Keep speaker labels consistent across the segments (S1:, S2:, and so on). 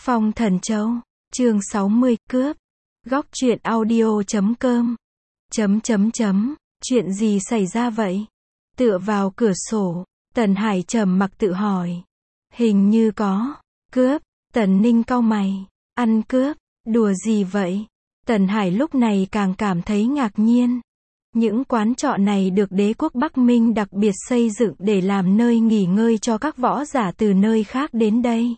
S1: Phong Thần Châu, chương 60, cướp. Góc truyện audio.com. Chuyện gì xảy ra vậy? Tựa vào cửa sổ, Tần Hải trầm mặc tự hỏi. Hình như có. Cướp. Tần Ninh cau mày. Ăn cướp? Đùa gì vậy? Tần Hải lúc này càng cảm thấy ngạc nhiên. Những quán trọ này được đế quốc Bắc Minh đặc biệt xây dựng để làm nơi nghỉ ngơi cho các võ giả từ nơi khác đến đây.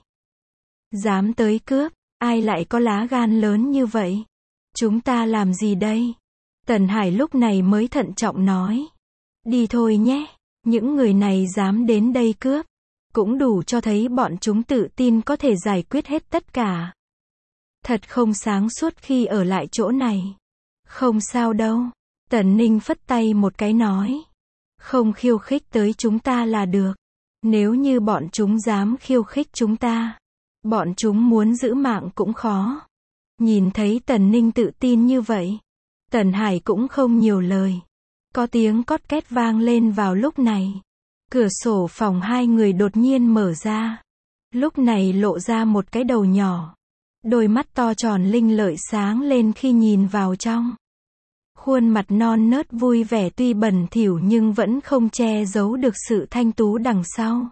S1: Dám tới cướp, ai lại có lá gan lớn như vậy? Chúng ta làm gì đây? Tần Hải lúc này mới thận trọng nói. Đi thôi nhé, những người này dám đến đây cướp. Cũng đủ cho thấy bọn chúng tự tin có thể giải quyết hết tất cả. Thật không sáng suốt khi ở lại chỗ này. Không sao đâu. Tần Ninh phất tay một cái nói. Không khiêu khích tới chúng ta là được. Nếu như bọn chúng dám khiêu khích chúng ta, bọn chúng muốn giữ mạng cũng khó. Nhìn thấy Tần Ninh tự tin như vậy, Tần Hải cũng không nhiều lời. Có tiếng cót két vang lên vào lúc này. Cửa sổ phòng hai người đột nhiên mở ra. Lúc này lộ ra một cái đầu nhỏ. Đôi mắt to tròn linh lợi sáng lên khi nhìn vào trong. Khuôn mặt non nớt vui vẻ tuy bẩn thỉu nhưng vẫn không che giấu được sự thanh tú đằng sau.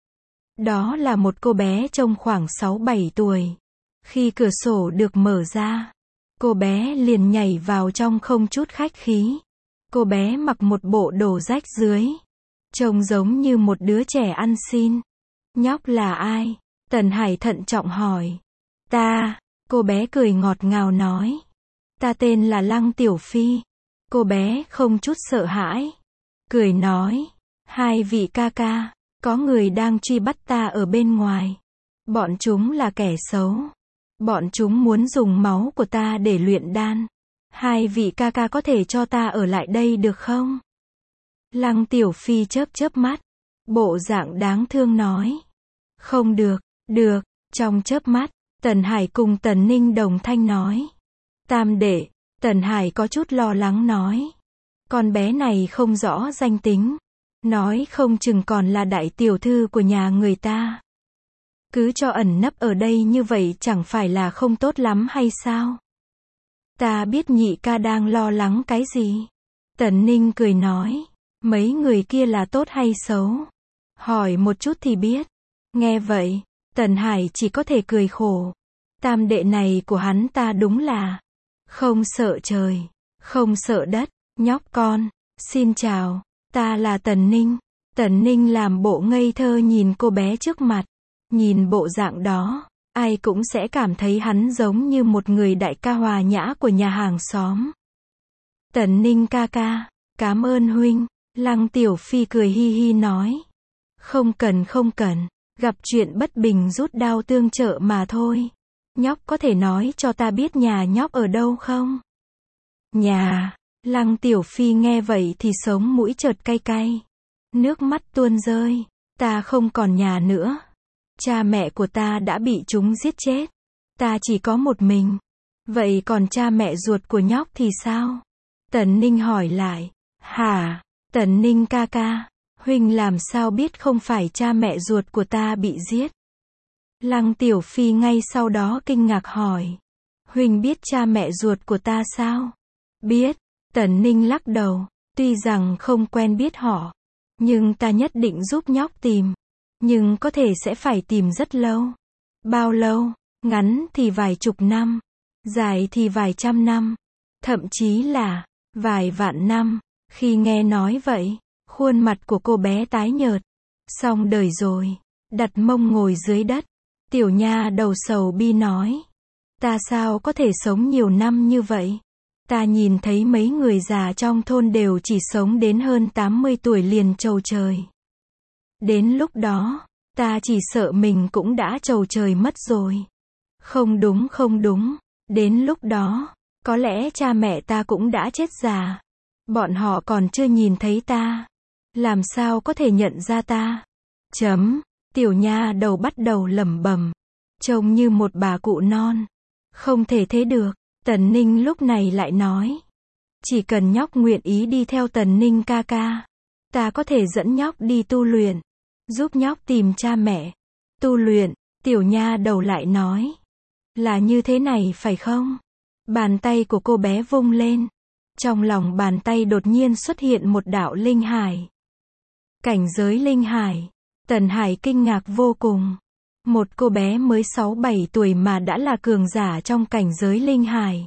S1: Đó là một cô bé trông khoảng 6-7 tuổi. Khi cửa sổ được mở ra, cô bé liền nhảy vào trong không chút khách khí. Cô bé mặc một bộ đồ rách rưới, trông giống như một đứa trẻ ăn xin. Nhóc là ai? Tần Hải thận trọng hỏi. Ta. Cô bé cười ngọt ngào nói. Ta tên là Lăng Tiểu Phi. Cô bé không chút sợ hãi. Cười nói. Hai vị ca ca, có người đang truy bắt ta ở bên ngoài. Bọn chúng là kẻ xấu. Bọn chúng muốn dùng máu của ta để luyện đan. Hai vị ca ca có thể cho ta ở lại đây được không? Lăng Tiểu Phi chớp chớp mắt. Bộ dạng đáng thương nói. Không được, được. Trong chớp mắt, Tần Hải cùng Tần Ninh đồng thanh nói. Tam đệ. Tần Hải có chút lo lắng nói. Con bé này không rõ danh tính. Nói không chừng còn là đại tiểu thư của nhà người ta. Cứ cho ẩn nấp ở đây như vậy chẳng phải là không tốt lắm hay sao? Ta biết nhị ca đang lo lắng cái gì. Tần Ninh cười nói. Mấy người kia là tốt hay xấu? Hỏi một chút thì biết. Nghe vậy, Tần Hải chỉ có thể cười khổ. Tam đệ này của hắn ta đúng là không sợ trời, không sợ đất. Nhóc con, xin chào, ta là Tần Ninh. Tần Ninh làm bộ ngây thơ nhìn cô bé trước mặt. Nhìn bộ dạng đó, ai cũng sẽ cảm thấy hắn giống như một người đại ca hòa nhã của nhà hàng xóm. Tần Ninh ca ca, cảm ơn huynh. Lăng Tiểu Phi cười hi hi nói. Không cần không cần, gặp chuyện bất bình rút đao tương trợ mà thôi. Nhóc có thể nói cho ta biết nhà nhóc ở đâu không? Nhà. Lăng Tiểu Phi nghe vậy thì sống mũi chợt cay cay. Nước mắt tuôn rơi. Ta không còn nhà nữa. Cha mẹ của ta đã bị chúng giết chết. Ta chỉ có một mình. Vậy còn cha mẹ ruột của nhóc thì sao? Tần Ninh hỏi lại. Hả? Tần Ninh ca ca, huynh làm sao biết không phải cha mẹ ruột của ta bị giết? Lăng Tiểu Phi ngay sau đó kinh ngạc hỏi. Huynh biết cha mẹ ruột của ta sao? Biết. Tần Ninh lắc đầu. Tuy rằng không quen biết họ, nhưng ta nhất định giúp nhóc tìm. Nhưng có thể sẽ phải tìm rất lâu. Bao lâu? Ngắn thì vài chục năm. Dài thì vài trăm năm. Thậm chí là vài vạn năm. Khi nghe nói vậy, khuôn mặt của cô bé tái nhợt. Xong đời rồi. Đặt mông ngồi dưới đất. Tiểu nha đầu sầu bi nói. Ta sao có thể sống nhiều năm như vậy? Ta nhìn thấy mấy người già trong thôn đều chỉ sống đến hơn 80 tuổi liền chầu trời. Đến lúc đó, ta chỉ sợ mình cũng đã chầu trời mất rồi. Không đúng không đúng. Đến lúc đó, có lẽ cha mẹ ta cũng đã chết già. Bọn họ còn chưa nhìn thấy ta. Làm sao có thể nhận ra ta? Tiểu nha đầu bắt đầu lẩm bẩm. Trông như một bà cụ non. Không thể thế được. Tần Ninh lúc này lại nói. Chỉ cần nhóc nguyện ý đi theo Tần Ninh ca ca. Ta có thể dẫn nhóc đi tu luyện. Giúp nhóc tìm cha mẹ. Tu luyện. Tiểu nha đầu lại nói. Là như thế này phải không? Bàn tay của cô bé vung lên. Trong lòng bàn tay đột nhiên xuất hiện một đạo linh hải. Cảnh giới linh hải. Tần Hải kinh ngạc vô cùng. Một cô bé mới 6-7 tuổi mà đã là cường giả trong cảnh giới linh hải.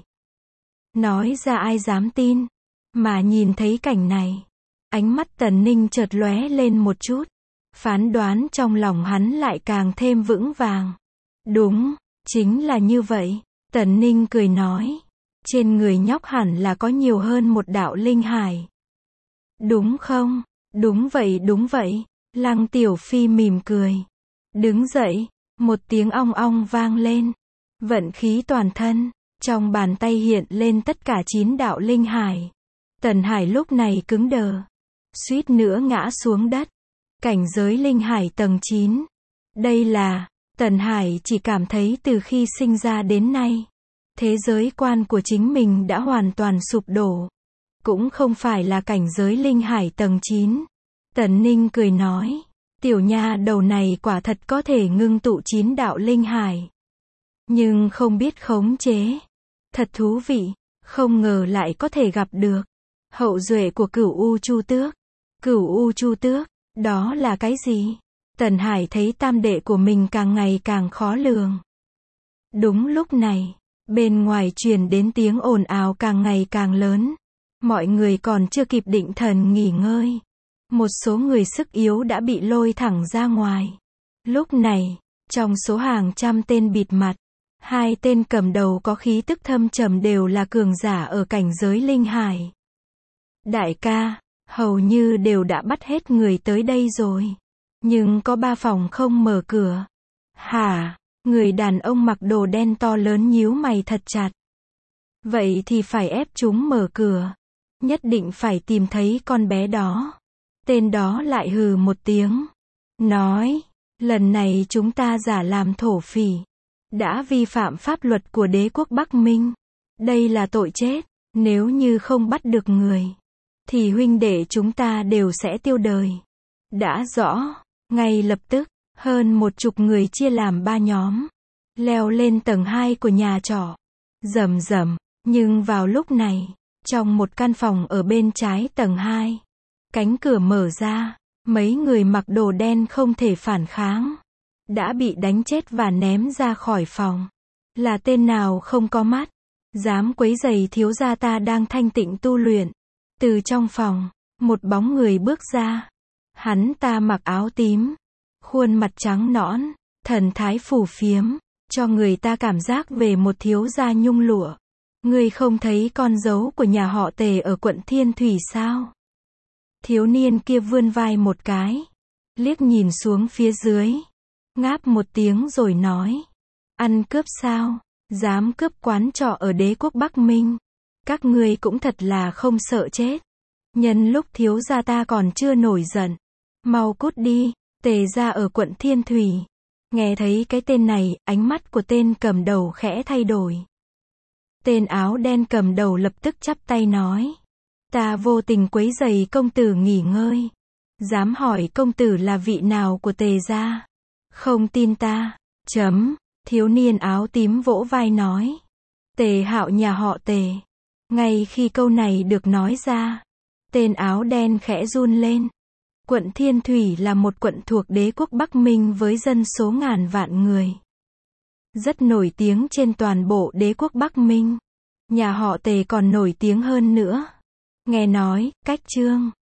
S1: Nói ra ai dám tin. Mà nhìn thấy cảnh này, ánh mắt Tần Ninh chợt lóe lên một chút. Phán đoán trong lòng hắn lại càng thêm vững vàng. Đúng, chính là như vậy. Tần Ninh cười nói. Trên người nhóc hẳn là có nhiều hơn một đạo linh hải. Đúng không? Đúng vậy. Lăng Tiểu Phi mỉm cười. Đứng dậy, một tiếng ong ong vang lên. Vận khí toàn thân, trong bàn tay hiện lên tất cả 9 đạo linh hải. Tần Hải lúc này cứng đờ, suýt nữa ngã xuống đất. Cảnh giới linh hải tầng 9. Đây là, Tần Hải chỉ cảm thấy từ khi sinh ra đến nay, thế giới quan của chính mình đã hoàn toàn sụp đổ. Cũng không phải là cảnh giới linh hải tầng 9. Tần Ninh cười nói, tiểu nha đầu này quả thật có thể ngưng tụ 9 đạo linh hải. Nhưng không biết khống chế. Thật thú vị, không ngờ lại có thể gặp được. Hậu duệ của Cửu U Chu Tước. Cửu U Chu Tước, đó là cái gì? Tần Hải thấy tam đệ của mình càng ngày càng khó lường. Đúng lúc này, bên ngoài truyền đến tiếng ồn ào càng ngày càng lớn. Mọi người còn chưa kịp định thần nghỉ ngơi. Một số người sức yếu đã bị lôi thẳng ra ngoài. Lúc này, trong số hàng trăm tên bịt mặt, 2 tên cầm đầu có khí tức thâm trầm đều là cường giả ở cảnh giới linh hải. Đại ca, hầu như đều đã bắt hết người tới đây rồi. Nhưng có 3 phòng không mở cửa. Hả? Người đàn ông mặc đồ đen to lớn nhíu mày thật chặt. Vậy thì phải ép chúng mở cửa. Nhất định phải tìm thấy con bé đó. Tên đó lại hừ một tiếng. Nói, lần này chúng ta giả làm thổ phỉ. Đã vi phạm pháp luật của đế quốc Bắc Minh. Đây là tội chết. Nếu như không bắt được người, thì huynh đệ chúng ta đều sẽ tiêu đời. Đã rõ. Ngay lập tức, hơn 10 người chia làm 3 nhóm. Leo lên tầng 2 của nhà trọ. Rầm rầm. Nhưng vào lúc này, trong một căn phòng ở bên trái tầng 2, cánh cửa mở ra. Mấy người mặc đồ đen không thể phản kháng. Đã bị đánh chết và ném ra khỏi phòng. Là tên nào không có mắt, dám quấy rầy thiếu gia ta đang thanh tịnh tu luyện. Từ trong phòng, một bóng người bước ra. Hắn ta mặc áo tím, khuôn mặt trắng nõn, thần thái phù phiếm, cho người ta cảm giác về một thiếu gia nhung lụa. Ngươi không thấy con dấu của nhà họ Tề ở quận Thiên Thủy sao? Thiếu niên kia vươn vai một cái, liếc nhìn xuống phía dưới, ngáp một tiếng rồi nói. Ăn cướp sao? Dám cướp quán trọ ở đế quốc Bắc Minh. Các ngươi cũng thật là không sợ chết. Nhân lúc thiếu gia ta còn chưa nổi giận, mau cút đi. Tề gia ở quận Thiên Thủy. Nghe thấy cái tên này, ánh mắt của tên cầm đầu khẽ thay đổi. Tên áo đen cầm đầu lập tức chắp tay nói. Ta vô tình quấy rầy công tử nghỉ ngơi. Dám hỏi công tử là vị nào của Tề gia? Không tin ta. Thiếu niên áo tím vỗ vai nói. Tề Hạo nhà họ Tề. Ngay khi câu này được nói ra, tên áo đen khẽ run lên. Quận Thiên Thủy là một quận thuộc đế quốc Bắc Minh với dân số ngàn vạn người. Rất nổi tiếng trên toàn bộ đế quốc Bắc Minh. Nhà họ Tề còn nổi tiếng hơn nữa. Nghe nói, cách Trương,